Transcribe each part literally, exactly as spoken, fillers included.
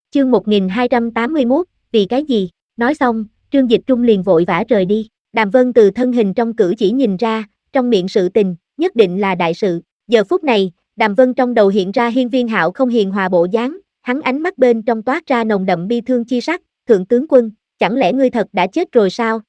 Chương một nghìn hai trăm tám mươi mốt, vì cái gì? Nói xong, Trương Dịch Trung liền vội vã rời đi. Đàm Vân từ thân hình trong cử chỉ nhìn ra, trong miệng sự tình, nhất định là đại sự. Giờ phút này, Đàm Vân trong đầu hiện ra Hiên Viên Hạo không hiền hòa bộ dáng, hắn ánh mắt bên trong toát ra nồng đậm bi thương chi sắc, "Thượng tướng quân, chẳng lẽ ngươi thật đã chết rồi sao?"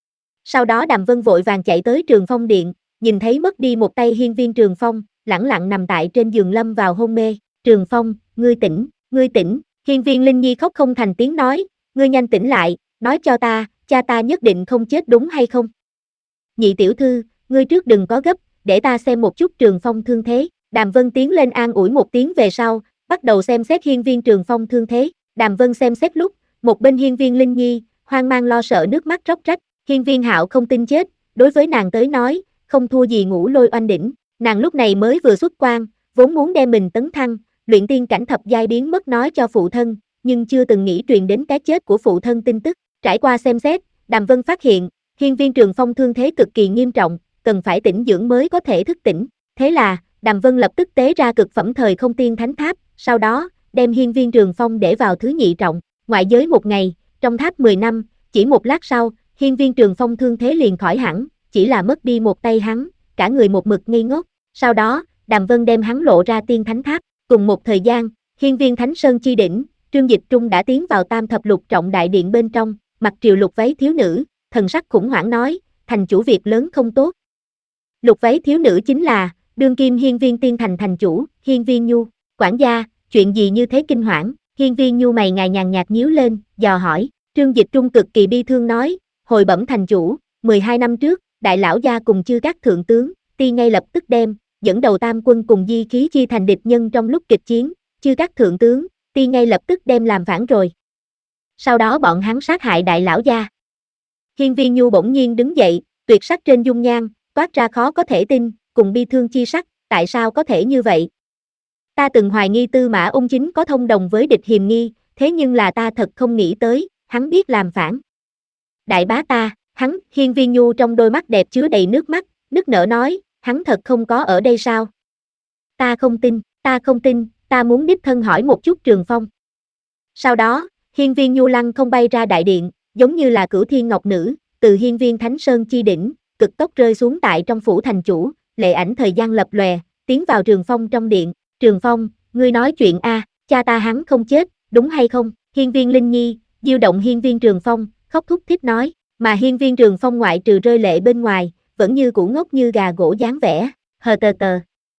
Sau đó Đàm Vân vội vàng chạy tới Trường Phong điện, nhìn thấy mất đi một tay Hiên Viên Trường Phong, lẳng lặng nằm tại trên giường lâm vào hôn mê. "Trường Phong, ngươi tỉnh, ngươi tỉnh." Hiên Viên Linh Nhi khóc không thành tiếng nói, "Ngươi nhanh tỉnh lại, nói cho ta, cha ta nhất định không chết đúng hay không?" "Nhị tiểu thư, ngươi trước đừng có gấp, để ta xem một chút Trường Phong thương thế." Đàm Vân tiến lên an ủi một tiếng về sau, bắt đầu xem xét Hiên Viên Trường Phong thương thế. Đàm Vân xem xét lúc, một bên Hiên Viên Linh Nhi, hoang mang lo sợ nước mắt róc rách. Hiên Viên Hạo không tin chết, đối với nàng tới nói, không thua gì Ngũ Lôi Oanh đỉnh. Nàng lúc này mới vừa xuất quan, vốn muốn đem mình tấn thăng, luyện tiên cảnh thập giai biến mất nói cho phụ thân, nhưng chưa từng nghĩ truyền đến cái chết của phụ thân tin tức. Trải qua xem xét, Đàm Vân phát hiện, Hiên Viên Trường Phong thương thế cực kỳ nghiêm trọng, cần phải tĩnh dưỡng mới có thể thức tỉnh. Thế là, Đàm Vân lập tức tế ra cực phẩm thời không tiên thánh tháp, sau đó, đem Hiên Viên Trường Phong để vào thứ nhị trọng, ngoại giới một ngày, trong tháp mười năm, chỉ một lát sau, Hiên Viên Trường Phong thương thế liền khỏi hẳn, chỉ là mất đi một tay hắn, cả người một mực ngây ngốc. Sau đó, Đàm Vân đem hắn lộ ra tiên thánh tháp, cùng một thời gian, Hiên Viên Thánh Sơn chi đỉnh, Trương Dịch Trung đã tiến vào tam thập lục trọng đại điện bên trong, mặc triều lục váy thiếu nữ, thần sắc khủng hoảng nói, thành chủ việc lớn không tốt. Lục váy thiếu nữ chính là, đương kim Hiên Viên Tiên Thành thành chủ, Hiên Viên Nhu. "Quản gia, chuyện gì như thế kinh hoảng?" Hiên Viên Nhu mày ngài nhàn nhạt nhíu lên, dò hỏi. Trương Dịch Trung cực kỳ bi thương nói, hồi bẩm thành chủ, mười hai năm trước, đại lão gia cùng chư các thượng tướng, ti ngay lập tức đem, dẫn đầu tam quân cùng di khí chi thành địch nhân trong lúc kịch chiến, chư các thượng tướng, ti ngay lập tức đem làm phản rồi. Sau đó bọn hắn sát hại đại lão gia. Hiên Viên Nhu bỗng nhiên đứng dậy, tuyệt sắc trên dung nhan, toát ra khó có thể tin, cùng bi thương chi sắc, tại sao có thể như vậy? Ta từng hoài nghi Tư Mã Ung chính có thông đồng với địch hiềm nghi, thế nhưng là ta thật không nghĩ tới, hắn biết làm phản. Đại bá ta, hắn, Hiên Viên Nhu trong đôi mắt đẹp chứa đầy nước mắt, nức nở nói, hắn thật không có ở đây sao? Ta không tin, ta không tin, ta muốn đích thân hỏi một chút Trường Phong. Sau đó, Hiên Viên Nhu lăng không bay ra đại điện, giống như là cửu thiên ngọc nữ, từ Hiên Viên Thánh Sơn chi đỉnh, cực tốc rơi xuống tại trong phủ thành chủ, lệ ảnh thời gian lập lòe, tiến vào Trường Phong trong điện. "Trường Phong, ngươi nói chuyện a, cha ta hắn không chết, đúng hay không?" Hiên Viên Linh Nhi, diêu động Hiên Viên Trường Phong, khóc thút thít nói, mà Hiên Viên Trường Phong ngoại trừ rơi lệ bên ngoài, vẫn như cũ ngốc như gà gỗ dáng vẻ. Hờ tờ tờ.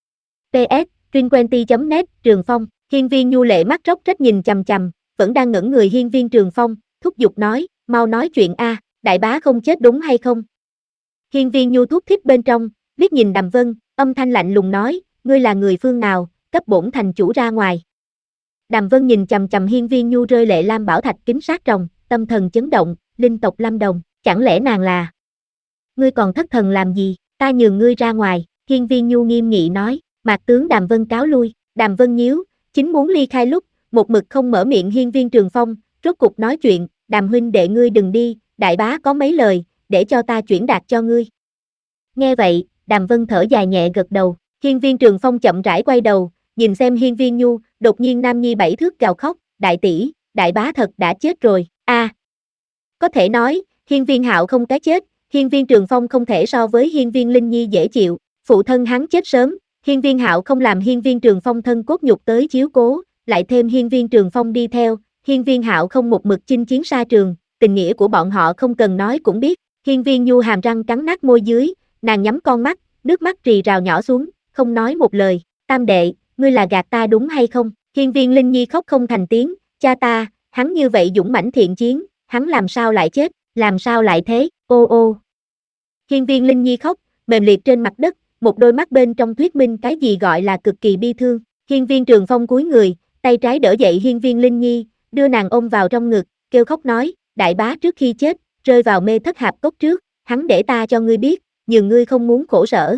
pê ét, Trinquenty chấm net, Trường Phong, Hiên Viên Nhu lệ mắt róc rách nhìn chằm chằm, vẫn đang ngẩn người Hiên Viên Trường Phong, thúc giục nói, mau nói chuyện a, đại bá không chết đúng hay không? Hiên Viên Nhu thút thít bên trong, liếc nhìn Đàm Vân, âm thanh lạnh lùng nói, ngươi là người phương nào, cấp bổn thành chủ ra ngoài. Đàm Vân nhìn chằm chằm Hiên Viên Nhu rơi lệ lam bảo thạch kính sát rồng, tâm thần chấn động, linh tộc Lâm Đồng, chẳng lẽ nàng là? Ngươi còn thất thần làm gì, ta nhường ngươi ra ngoài. Hiên Viên Nhu nghiêm nghị nói, Mạc tướng Đàm Vân cáo lui. Đàm Vân nhíu, chính muốn ly khai lúc, một mực không mở miệng Hiên Viên Trường Phong, rốt cục nói chuyện, Đàm huynh đệ ngươi đừng đi, đại bá có mấy lời, để cho ta chuyển đạt cho ngươi. Nghe vậy, Đàm Vân thở dài nhẹ gật đầu. Hiên Viên Trường Phong chậm rãi quay đầu, nhìn xem Hiên Viên Nhu, đột nhiên Nam Nhi bảy thước gào khóc, đại tỷ, đại bá thật đã chết rồi. A, à, có thể nói, Hiên Viên Hạo không cái chết, Hiên Viên Trường Phong không thể so với Hiên Viên Linh Nhi dễ chịu, phụ thân hắn chết sớm, Hiên Viên Hạo không làm Hiên Viên Trường Phong thân cốt nhục tới chiếu cố, lại thêm Hiên Viên Trường Phong đi theo, Hiên Viên Hạo không một mực chinh chiến xa trường, tình nghĩa của bọn họ không cần nói cũng biết. Hiên Viên Nhu hàm răng cắn nát môi dưới, nàng nhắm con mắt, nước mắt rì rào nhỏ xuống, không nói một lời. Tam đệ, ngươi là gạt ta đúng hay không? Hiên Viên Linh Nhi khóc không thành tiếng, cha ta, hắn như vậy dũng mãnh thiện chiến, hắn làm sao lại chết, làm sao lại thế, ô ô. Hiên Viên Linh Nhi khóc, mềm liệt trên mặt đất, một đôi mắt bên trong thuyết minh cái gì gọi là cực kỳ bi thương. Hiên Viên Trường Phong cúi người, tay trái đỡ dậy Hiên Viên Linh Nhi, đưa nàng ôm vào trong ngực, kêu khóc nói, đại bá trước khi chết, rơi vào mê thất hạp cốc trước, hắn để ta cho ngươi biết, nhường ngươi không muốn khổ sở.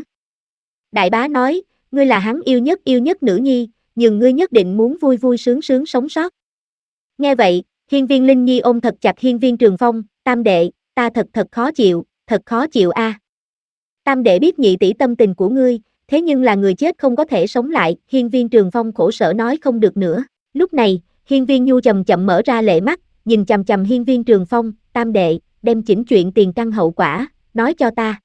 Đại bá nói, ngươi là hắn yêu nhất yêu nhất nữ nhi, nhường ngươi nhất định muốn vui vui sướng sướng sống sót. Nghe vậy, Hiên Viên Linh Nhi ôm thật chặt Hiên Viên Trường Phong, tam đệ, ta thật thật khó chịu, thật khó chịu a. À. Tam đệ biết nhị tỷ tâm tình của ngươi, thế nhưng là người chết không có thể sống lại, Hiên Viên Trường Phong khổ sở nói không được nữa. Lúc này, Hiên Viên Nhu chậm chậm mở ra lệ mắt, nhìn chằm chằm Hiên Viên Trường Phong, tam đệ, đem chỉnh chuyện tiền căn hậu quả, nói cho ta.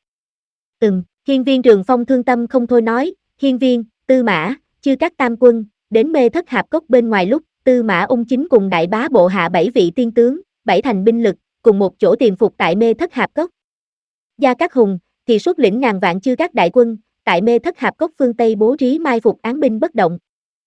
Ừm, Hiên Viên Trường Phong thương tâm không thôi nói, Hiên Viên, Tư Mã, chư các tam quân, đến mê thất hạp cốc bên ngoài lúc, Tư Mã Ung Chính cùng đại bá bộ hạ bảy vị tiên tướng, bảy thành binh lực, cùng một chỗ tiềm phục tại mê thất hạp cốc. Gia Cát Hùng thì xuất lĩnh ngàn vạn chư các đại quân, tại mê thất hạp cốc phương Tây bố trí mai phục án binh bất động.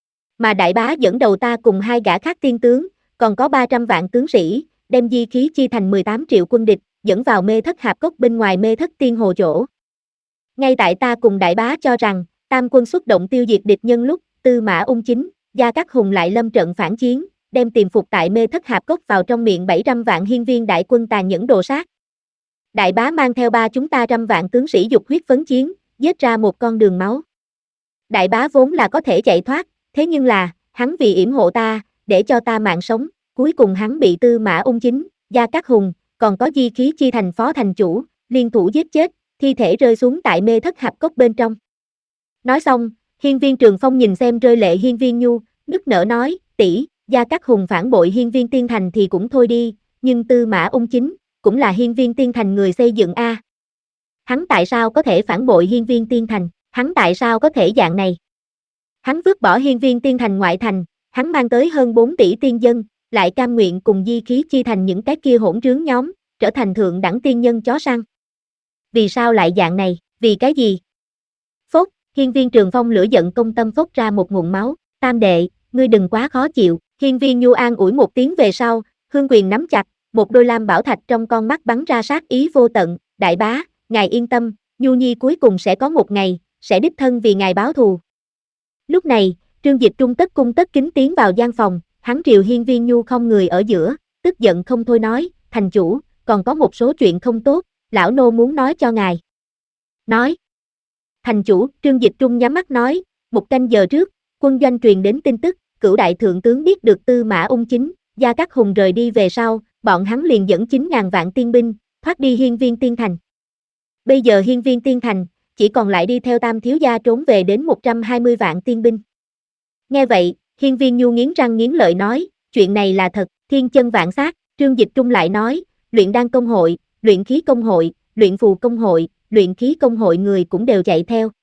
Mà đại bá dẫn đầu ta cùng hai gã khác tiên tướng, còn có ba trăm vạn tướng sĩ, đem di khí chia thành mười tám triệu quân địch, dẫn vào mê thất hạp cốc bên ngoài mê thất tiên hồ chỗ. Ngay tại ta cùng đại bá cho rằng, tam quân xuất động tiêu diệt địch nhân lúc, Tư Mã Ung Chính, Gia Cát Hùng lại lâm trận phản chiến, đem tiềm phục tại mê thất hạp cốc vào trong miệng bảy trăm vạn hiên viên đại quân tàn nhẫn đồ sát. Đại bá mang theo ba chúng ta trăm vạn tướng sĩ dục huyết phấn chiến, giết ra một con đường máu. Đại bá vốn là có thể chạy thoát, thế nhưng là, hắn vì yểm hộ ta, để cho ta mạng sống, cuối cùng hắn bị Tư Mã Ung Chính, Gia Cát Hùng, còn có di khí chi thành phó thành chủ, liên thủ giết chết, thi thể rơi xuống tại mê thất hạp cốc bên trong. Nói xong, Hiên Viên Trường Phong nhìn xem rơi lệ Hiên Viên Nhu, nức nở nói, tỷ, Gia Cát Hùng phản bội Hiên Viên Tiên Thành thì cũng thôi đi, nhưng Tư Mã Ung Chính, cũng là Hiên Viên Tiên Thành người xây dựng a. Hắn tại sao có thể phản bội Hiên Viên Tiên Thành, hắn tại sao có thể dạng này? Hắn vứt bỏ Hiên Viên Tiên Thành ngoại thành, hắn mang tới hơn bốn tỷ tiên dân, lại cam nguyện cùng di khí chi thành những cái kia hỗn trướng nhóm, trở thành thượng đẳng tiên nhân chó săn. Vì sao lại dạng này, vì cái gì? Phốt, Hiên Viên Trường Phong lửa giận công tâm phốt ra một nguồn máu, tam đệ, ngươi đừng quá khó chịu, Hiên Viên Nhu an ủi một tiếng về sau, hương quyền nắm chặt, một đôi lam bảo thạch trong con mắt bắn ra sát ý vô tận, đại bá, ngài yên tâm, Nhu Nhi cuối cùng sẽ có một ngày, sẽ đích thân vì ngài báo thù. Lúc này, Trương Dịch Trung tất cung tất kính tiến vào gian phòng, hắn triều Hiên Viên Nhu không người ở giữa, tức giận không thôi nói, thành chủ, còn có một số chuyện không tốt, lão nô muốn nói cho ngài. Nói. Thành chủ, Trương Dịch Trung nhắm mắt nói, một canh giờ trước, quân doanh truyền đến tin tức, cửu đại thượng tướng biết được Tư Mã Ung Chính, Gia Cát Hùng rời đi về sau, bọn hắn liền dẫn chín ngàn vạn tiên binh, thoát đi Hiên Viên Tiên Thành. Bây giờ Hiên Viên Tiên Thành, chỉ còn lại đi theo Tam thiếu gia trốn về đến một trăm hai mươi vạn tiên binh. Nghe vậy, Hiên Viên Nhu nghiến răng nghiến lợi nói, chuyện này là thật, thiên chân vạn sát. Trương Dịch Trung lại nói, luyện đan công hội, luyện khí công hội, luyện phù công hội, luyện khí công hội người cũng đều chạy theo,